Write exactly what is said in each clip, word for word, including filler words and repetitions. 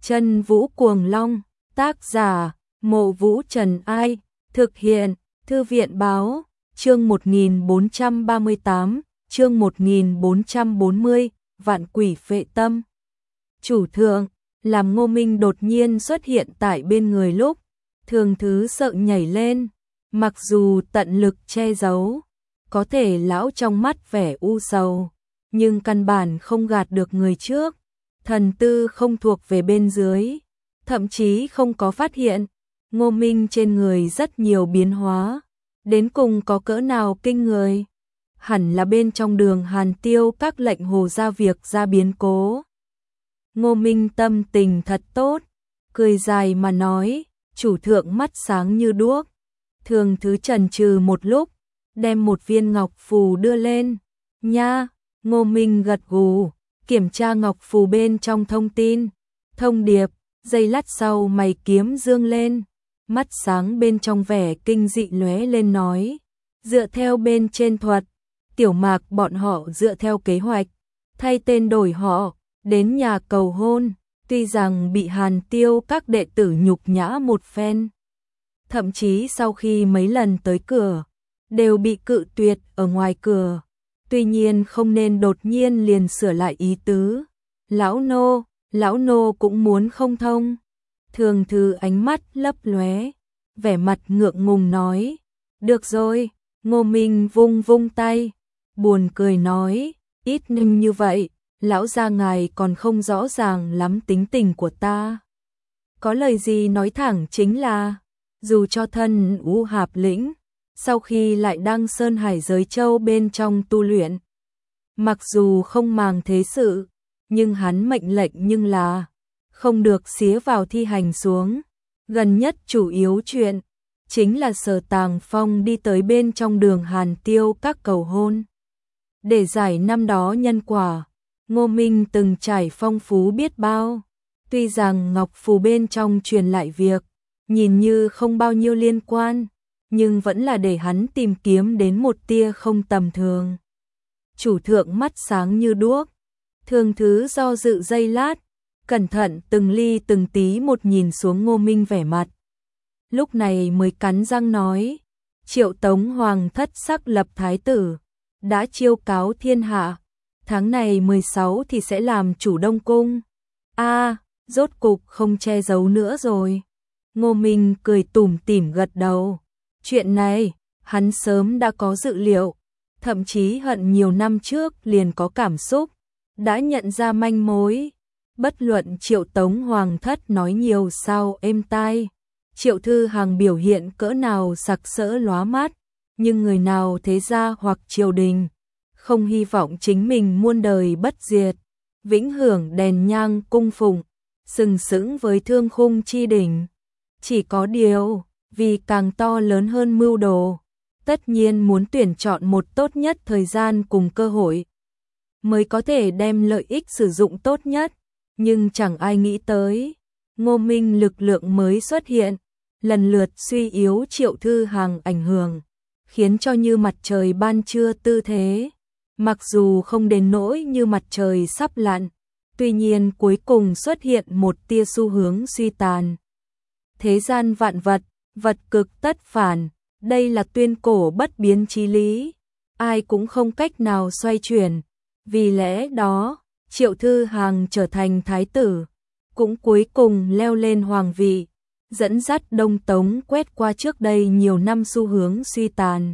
Chân Vũ Cuồng Long, tác giả, Mộ Vũ Trần Ai, thực hiện, Thư viện báo, chương một nghìn bốn trăm ba mươi tám, chương một nghìn bốn trăm bốn mươi, Vạn Quỷ Phệ Tâm. Chủ thượng, làm Ngô Minh đột nhiên xuất hiện tại bên người lúc, Thường Thứ sợ nhảy lên, mặc dù tận lực che giấu, có thể lão trong mắt vẻ u sầu, nhưng căn bản không gạt được người trước. Thần tư không thuộc về bên dưới, thậm chí không có phát hiện, Ngô Minh trên người rất nhiều biến hóa, đến cùng có cỡ nào kinh người. Hẳn là bên trong Đường Hàn Tiêu các lệnh hồ ra việc ra biến cố. Ngô Minh tâm tình thật tốt, cười dài mà nói, chủ thượng mắt sáng như đuốc. Thường Thứ chần chừ một lúc, đem một viên ngọc phù đưa lên. Nha, Ngô Minh gật gù, kiểm tra ngọc phù bên trong thông tin, thông điệp, giây lát sau mày kiếm dương lên, mắt sáng bên trong vẻ kinh dị lóe lên nói, dựa theo bên trên thuật, Tiểu Mạc bọn họ dựa theo kế hoạch, thay tên đổi họ, đến nhà cầu hôn, tuy rằng bị Hàn Tiêu các đệ tử nhục nhã một phen. Thậm chí sau khi mấy lần tới cửa, đều bị cự tuyệt ở ngoài cửa. Tuy nhiên không nên đột nhiên liền sửa lại ý tứ. Lão nô, lão nô cũng muốn không thông. Thường Thứ ánh mắt lấp lóe, vẻ mặt ngượng ngùng nói, được rồi. Ngô Minh vung vung tay, buồn cười nói, ít nhưng như vậy, lão gia ngài còn không rõ ràng lắm tính tình của ta. Có lời gì nói thẳng chính là, dù cho thân U Hạp lĩnh, sau khi lại đăng Sơn Hải giới châu bên trong tu luyện, mặc dù không màng thế sự, nhưng hắn mệnh lệnh nhưng là không được xía vào thi hành xuống. Gần nhất chủ yếu chuyện chính là Sở Tàng Phong đi tới bên trong Đường Hàn Tiêu các cầu hôn. Để giải năm đó nhân quả, Ngô Minh từng trải phong phú biết bao. Tuy rằng ngọc phù bên trong truyền lại việc, nhìn như không bao nhiêu liên quan, nhưng vẫn là để hắn tìm kiếm đến một tia không tầm thường. Chủ thượng mắt sáng như đuốc, Thường Thứ do dự giây lát, cẩn thận từng ly từng tí một nhìn xuống Ngô Minh vẻ mặt. Lúc này mới cắn răng nói, Triệu Tống Hoàng thất sắc lập thái tử, đã chiêu cáo thiên hạ, tháng này mười sáu thì sẽ làm chủ Đông Cung. A, à, rốt cục không che giấu nữa rồi. Ngô Minh cười tủm tỉm gật đầu. Chuyện này, hắn sớm đã có dự liệu, thậm chí hận nhiều năm trước liền có cảm xúc, đã nhận ra manh mối. Bất luận Triệu Tống Hoàng thất nói nhiều sao êm tai, Triệu Thư Hằng biểu hiện cỡ nào sặc sỡ lóa mắt, nhưng người nào thế gia hoặc triều đình, không hy vọng chính mình muôn đời bất diệt, vĩnh hưởng đèn nhang cung phụng, sừng sững với thương khung chi đỉnh. Chỉ có điều, vì càng to lớn hơn mưu đồ, tất nhiên muốn tuyển chọn một tốt nhất thời gian cùng cơ hội, mới có thể đem lợi ích sử dụng tốt nhất. Nhưng chẳng ai nghĩ tới, Ngô Minh lực lượng mới xuất hiện, lần lượt suy yếu Triệu Thư Hằng ảnh hưởng, khiến cho như mặt trời ban trưa tư thế. Mặc dù không đến nỗi như mặt trời sắp lặn, tuy nhiên cuối cùng xuất hiện một tia xu hướng suy tàn. Thế gian vạn vật, vật cực tất phản, đây là tuyên cổ bất biến chí lý, ai cũng không cách nào xoay chuyển. Vì lẽ đó, Triệu Thư Hằng trở thành thái tử, cũng cuối cùng leo lên hoàng vị, dẫn dắt Đông Tống quét qua trước đây nhiều năm xu hướng suy tàn,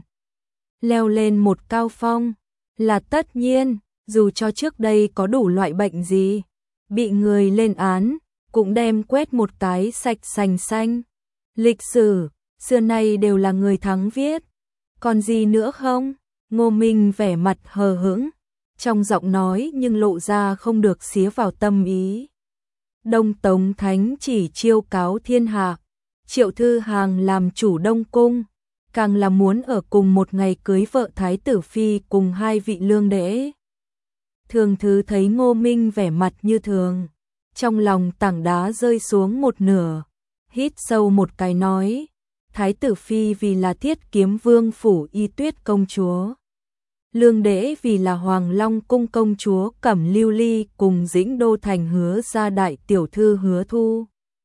leo lên một cao phong. Là tất nhiên, dù cho trước đây có đủ loại bệnh gì, bị người lên án, cũng đem quét một cái sạch sành xanh. Lịch sử, xưa nay đều là người thắng viết. Còn gì nữa không? Ngô Minh vẻ mặt hờ hững, trong giọng nói nhưng lộ ra không được xía vào tâm ý. Đông Tống Thánh chỉ chiêu cáo thiên hạ, Triệu Thư Hằng làm chủ Đông Cung, càng là muốn ở cùng một ngày cưới vợ Thái tử Phi cùng hai vị lương đễ. Thường Thứ thấy Ngô Minh vẻ mặt như thường, trong lòng tảng đá rơi xuống một nửa, hít sâu một cái nói, Thái tử Phi vì là Thiết Kiếm Vương phủ Y Tuyết công chúa, Lương Đễ vì là Hoàng Long cung công chúa Cẩm Lưu Ly cùng Dĩnh Đô thành Hứa gia đại tiểu thư Hứa Thu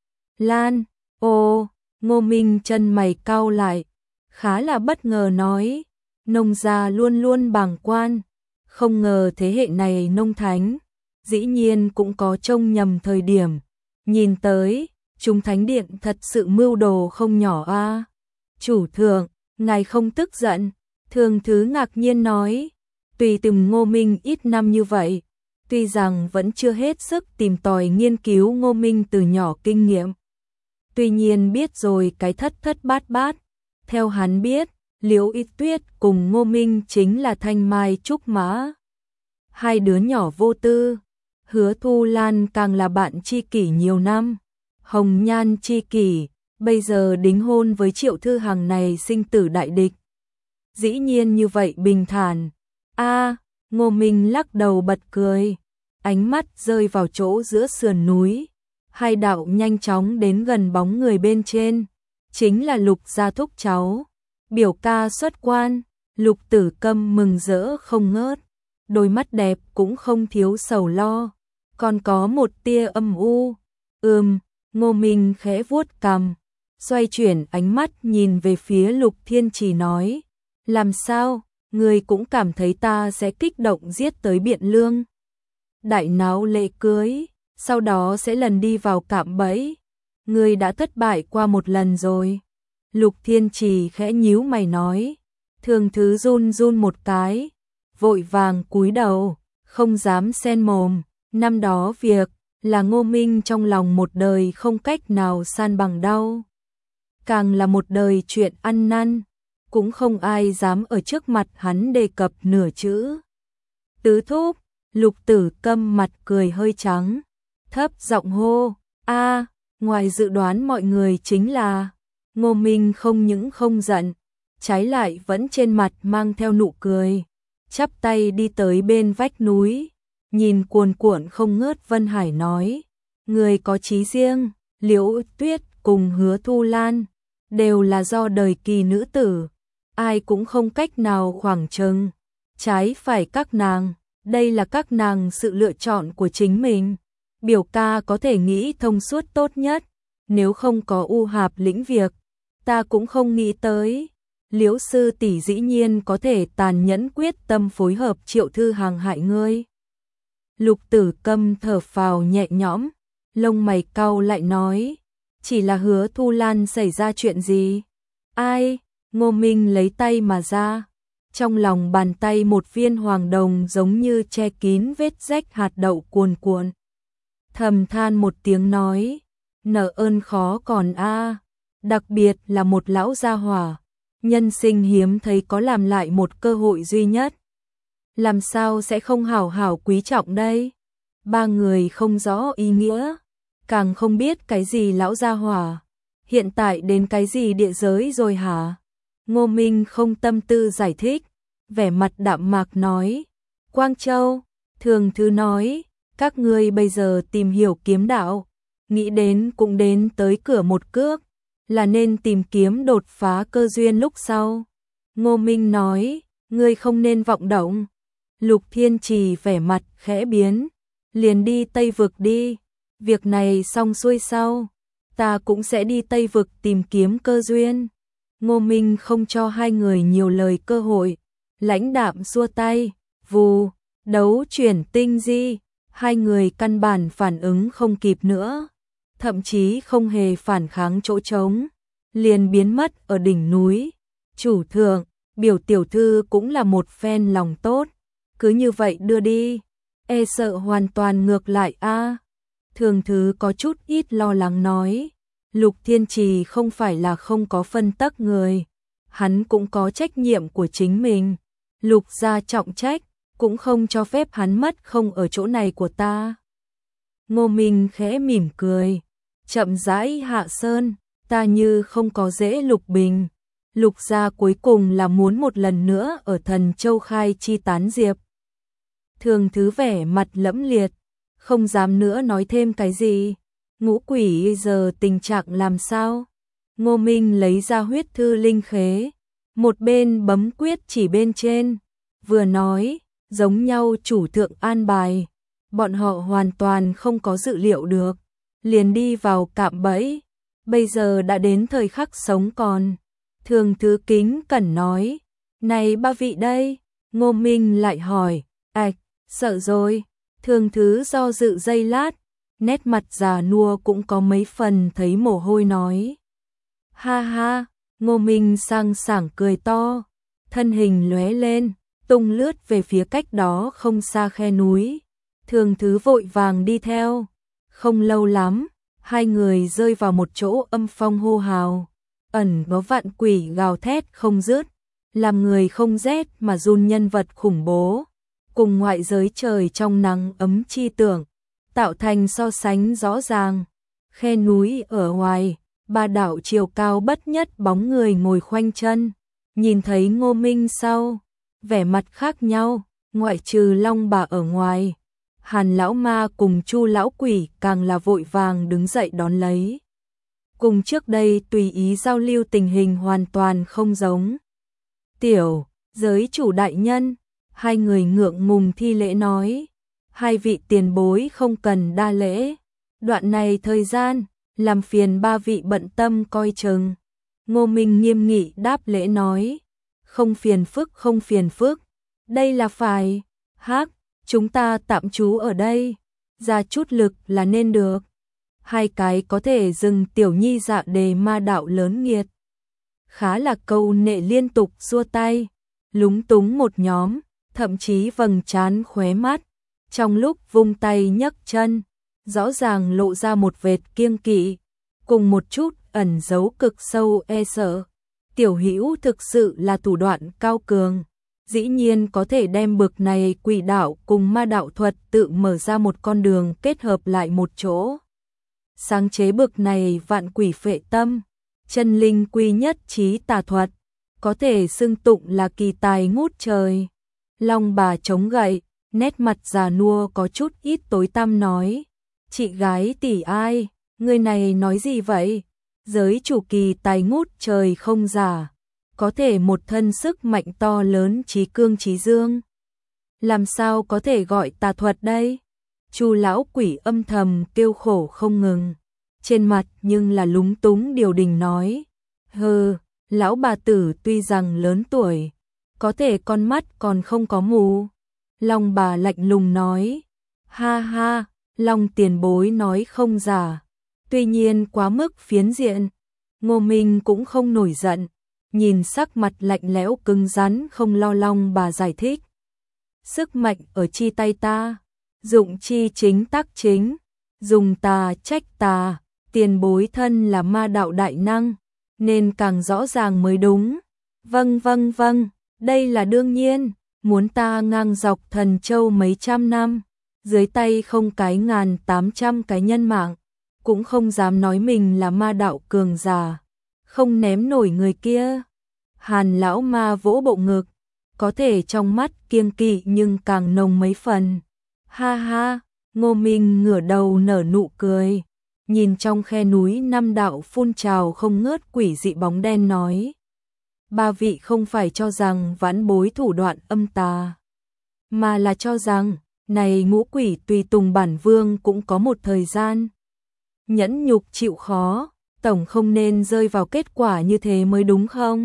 Lan. Ô, Ngô Minh chân mày cau lại, khá là bất ngờ nói, nông gia luôn luôn bàng quan, không ngờ thế hệ này nông thánh, dĩ nhiên cũng có trông nhầm thời điểm, nhìn tới, chúng thánh điện thật sự mưu đồ không nhỏ a. Chủ thượng, ngài không tức giận, Thường Thứ ngạc nhiên nói, tùy từng Ngô Minh ít năm như vậy, tuy rằng vẫn chưa hết sức tìm tòi nghiên cứu Ngô Minh từ nhỏ kinh nghiệm. Tuy nhiên biết rồi cái thất thất bát bát, theo hắn biết, Liễu Y Tuyết cùng Ngô Minh chính là thanh mai trúc mã. Hai đứa nhỏ vô tư, Hứa Thu Lan càng là bạn tri kỷ nhiều năm, hồng nhan tri kỷ, bây giờ đính hôn với Triệu Thư Hằng này sinh tử đại địch. Dĩ nhiên như vậy bình thản. A, Ngô Minh lắc đầu bật cười, ánh mắt rơi vào chỗ giữa sườn núi, hai đạo nhanh chóng đến gần bóng người bên trên, chính là Lục gia thúc cháu, biểu ca xuất quan. Lục Tử Câm mừng rỡ không ngớt, đôi mắt đẹp cũng không thiếu sầu lo, còn có một tia âm u. Ừm, Ngô Minh khẽ vuốt cằm, xoay chuyển ánh mắt nhìn về phía Lục Thiên Trì nói, làm sao, người cũng cảm thấy ta sẽ kích động giết tới Biện Lương. Đại náo lễ cưới, sau đó sẽ lần đi vào cạm bẫy. Người đã thất bại qua một lần rồi. Lục Thiên Trì khẽ nhíu mày nói. Thường Thứ run run một cái, vội vàng cúi đầu, không dám xen mồm. Năm đó việc là Ngô Minh trong lòng một đời không cách nào san bằng đau. Càng là một đời chuyện ăn năn, cũng không ai dám ở trước mặt hắn đề cập nửa chữ. Tứ thúc, Lục Tử Câm mặt cười hơi trắng, thấp giọng hô, a, ngoài dự đoán mọi người chính là, Ngô Minh không những không giận, trái lại vẫn trên mặt mang theo nụ cười, chắp tay đi tới bên vách núi, nhìn cuồn cuộn không ngớt Vân Hải nói, người có chí riêng, Liễu Tuyết cùng Hứa Thu Lan, đều là do đời kỳ nữ tử, ai cũng không cách nào khoảng chừng, trái phải các nàng, đây là các nàng sự lựa chọn của chính mình. Biểu ca có thể nghĩ thông suốt tốt nhất, nếu không có u hạp lĩnh việc, ta cũng không nghĩ tới. Liễu sư tỷ dĩ nhiên có thể tàn nhẫn quyết tâm phối hợp Triệu Thư Hằng hại ngươi. Lục Tử Câm thở phào nhẹ nhõm, lông mày cau lại nói, chỉ là Hứa Thu Lan xảy ra chuyện gì? Ai? Ngô Minh lấy tay mà ra, trong lòng bàn tay một viên hoàng đồng giống như che kín vết rách hạt đậu cuồn cuộn. Thầm than một tiếng nói, nợ ơn khó còn a, đặc biệt là một lão gia hỏa, nhân sinh hiếm thấy có làm lại một cơ hội duy nhất. Làm sao sẽ không hảo hảo quý trọng đây? Ba người không rõ ý nghĩa, càng không biết cái gì lão gia hỏa, hiện tại đến cái gì địa giới rồi hả? Ngô Minh không tâm tư giải thích, vẻ mặt đạm mạc nói, Quang Châu, Thường Thứ nói, các ngươi bây giờ tìm hiểu kiếm đạo, nghĩ đến cũng đến tới cửa một cước, là nên tìm kiếm đột phá cơ duyên lúc sau. Ngô Minh nói, ngươi không nên vọng động. Lục Thiên Trì vẻ mặt khẽ biến, liền đi Tây Vực đi, việc này xong xuôi sau, ta cũng sẽ đi Tây Vực tìm kiếm cơ duyên. Ngô Minh không cho hai người nhiều lời cơ hội, lãnh đạm xua tay, vù, đấu chuyển tinh di, hai người căn bản phản ứng không kịp nữa, thậm chí không hề phản kháng chỗ trống, liền biến mất ở đỉnh núi. Chủ thượng, biểu tiểu thư cũng là một phen lòng tốt, cứ như vậy đưa đi, e sợ hoàn toàn ngược lại a. Thường Thứ có chút ít lo lắng nói, Lục Thiên Trì không phải là không có phân tắc người, hắn cũng có trách nhiệm của chính mình, Lục gia trọng trách, cũng không cho phép hắn mất không ở chỗ này của ta. Ngô Minh khẽ mỉm cười, chậm rãi hạ sơn, ta như không có dễ Lục Bình. Lục gia cuối cùng là muốn một lần nữa ở Thần Châu khai chi tán diệp. Thường Thứ vẻ mặt lẫm liệt, không dám nữa nói thêm cái gì. Ngũ quỷ giờ tình trạng làm sao? Ngô Minh lấy ra huyết thư linh khế, một bên bấm quyết chỉ bên trên, vừa nói, giống nhau chủ thượng an bài, bọn họ hoàn toàn không có dự liệu được, liền đi vào cạm bẫy, bây giờ đã đến thời khắc sống còn. Thường Thứ kính cẩn nói, này ba vị đây, Ngô Minh lại hỏi, ạch, sợ rồi, Thường Thứ do dự giây lát, nét mặt già nua cũng có mấy phần thấy mồ hôi nói. Ha ha, Ngô Minh sang sảng cười to, thân hình lóe lên, tung lướt về phía cách đó không xa khe núi. Thường Thứ vội vàng đi theo, không lâu lắm, hai người rơi vào một chỗ âm phong hô hào, ẩn có vạn quỷ gào thét không dứt, làm người không rét mà run nhân vật khủng bố, cùng ngoại giới trời trong nắng ấm chi tưởng, tạo thành so sánh rõ ràng. Khe núi ở ngoài, ba đạo chiều cao bất nhất bóng người ngồi khoanh chân, nhìn thấy Ngô Minh sau, vẻ mặt khác nhau, ngoại trừ Long Bà ở ngoài, Hàn lão ma cùng Chu lão quỷ càng là vội vàng đứng dậy đón lấy. Cùng trước đây tùy ý giao lưu tình hình hoàn toàn không giống. Tiểu, giới chủ đại nhân, hai người ngượng ngùng thi lễ nói, hai vị tiền bối không cần đa lễ, đoạn này thời gian, làm phiền ba vị bận tâm coi chừng. Ngô Minh nghiêm nghị đáp lễ nói, không phiền phức không phiền phức, đây là phải, hắc, chúng ta tạm trú ở đây, ra chút lực là nên được. Hai cái có thể dừng tiểu nhi dạ đề ma đạo lớn nghiệt. Khá là câu nệ liên tục xua tay, lúng túng một nhóm, thậm chí vầng trán khóe mắt, trong lúc vung tay nhấc chân, rõ ràng lộ ra một vệt kiêng kỵ, cùng một chút ẩn giấu cực sâu e sợ. Tiểu Hữu thực sự là thủ đoạn cao cường, dĩ nhiên có thể đem bực này quỷ đạo cùng ma đạo thuật tự mở ra một con đường kết hợp lại một chỗ. Sáng chế bực này vạn quỷ phệ tâm, chân linh quy nhất trí tà thuật, có thể xưng tụng là kỳ tài ngút trời. Long Bà chống gậy, nét mặt già nua có chút ít tối tăm nói, chị gái tỷ ai, người này nói gì vậy? Giới chủ kỳ tài ngút trời không giả, có thể một thân sức mạnh to lớn trí cương trí dương. Làm sao có thể gọi tà thuật đây? Chu lão quỷ âm thầm kêu khổ không ngừng, trên mặt nhưng là lúng túng điều đình nói, hừ, lão bà tử tuy rằng lớn tuổi, có thể con mắt còn không có mù. Long Bà lạnh lùng nói, ha ha, Long tiền bối nói không giả, tuy nhiên quá mức phiến diện. Ngô Minh cũng không nổi giận, nhìn sắc mặt lạnh lẽo cứng rắn không lo. Long Bà giải thích, sức mạnh ở chi tay ta, dụng chi chính tác chính, dùng tà trách tà, tiền bối thân là ma đạo đại năng, nên càng rõ ràng mới đúng. Vâng vâng vâng, đây là đương nhiên, muốn ta ngang dọc Thần Châu mấy trăm năm, dưới tay không cái ngàn tám trăm cái nhân mạng, cũng không dám nói mình là ma đạo cường giả, không ném nổi người kia. Hàn lão ma vỗ bộ ngực, có thể trong mắt kiêng kỵ nhưng càng nồng mấy phần. Ha ha, Ngô Minh ngửa đầu nở nụ cười, nhìn trong khe núi năm đạo phun trào không ngớt quỷ dị bóng đen nói, ba vị không phải cho rằng vãn bối thủ đoạn âm tà, mà là cho rằng, này ngũ quỷ tùy tùng bản vương cũng có một thời gian nhẫn nhục chịu khó, tổng không nên rơi vào kết quả như thế mới đúng không?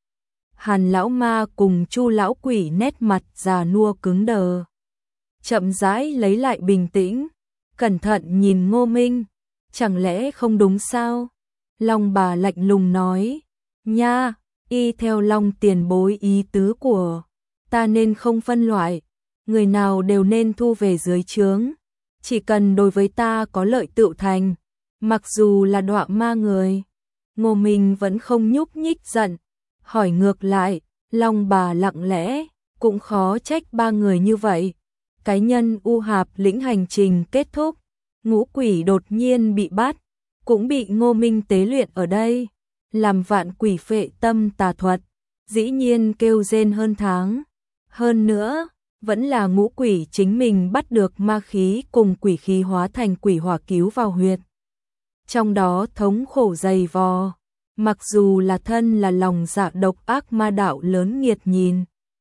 Hàn lão ma cùng Chu lão quỷ nét mặt già nua cứng đờ, chậm rãi lấy lại bình tĩnh, cẩn thận nhìn Ngô Minh, chẳng lẽ không đúng sao? Long Bà lạnh lùng nói, nha, y theo Long tiền bối ý tứ của ta nên không phân loại, người nào đều nên thu về dưới trướng, chỉ cần đối với ta có lợi tựu thành, mặc dù là đọa ma người. Ngô Minh vẫn không nhúc nhích giận, hỏi ngược lại, Long Bà lặng lẽ, cũng khó trách ba người như vậy. Cái nhân u hạp lĩnh hành trình kết thúc, ngũ quỷ đột nhiên bị bắt, cũng bị Ngô Minh tế luyện ở đây, làm vạn quỷ phệ tâm tà thuật, dĩ nhiên kêu rên hơn tháng. Hơn nữa, vẫn là ngũ quỷ chính mình bắt được ma khí cùng quỷ khí hóa thành quỷ hỏa cứu vào huyệt. Trong đó thống khổ dày vò, mặc dù là thân là lòng dạ độc ác ma đạo lớn nghiệt nhìn,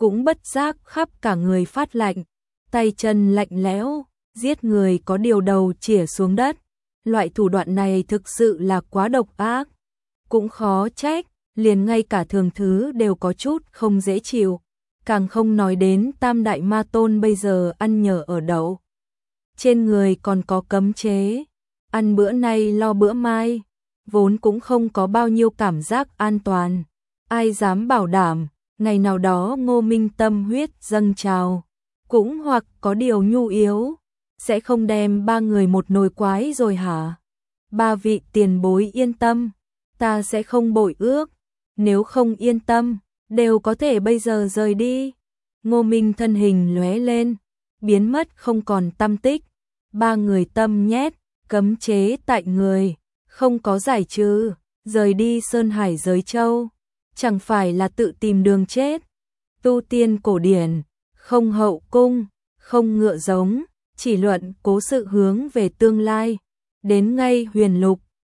cũng bất giác khắp cả người phát lạnh, tay chân lạnh lẽo, giết người có điều đầu chĩa xuống đất. Loại thủ đoạn này thực sự là quá độc ác, cũng khó trách, liền ngay cả thường thứ đều có chút không dễ chịu, càng không nói đến Tam Đại Ma Tôn bây giờ ăn nhờ ở đậu. Trên người còn có cấm chế, ăn bữa nay lo bữa mai, vốn cũng không có bao nhiêu cảm giác an toàn. Ai dám bảo đảm, ngày nào đó Ngô Minh tâm huyết dâng trào, cũng hoặc có điều nhu yếu, sẽ không đem ba người một nồi quái rồi hả? Ba vị tiền bối yên tâm, ta sẽ không bội ước, nếu không yên tâm, đều có thể bây giờ rời đi. Ngô Minh thân hình lóe lên, biến mất không còn tăm tích, ba người tâm nhét, cấm chế tại người, không có giải trừ, rời đi Sơn Hải Giới Châu, chẳng phải là tự tìm đường chết. Tu tiên cổ điển, không hậu cung, không ngựa giống, chỉ luận cố sự hướng về tương lai, đến ngay huyền lục,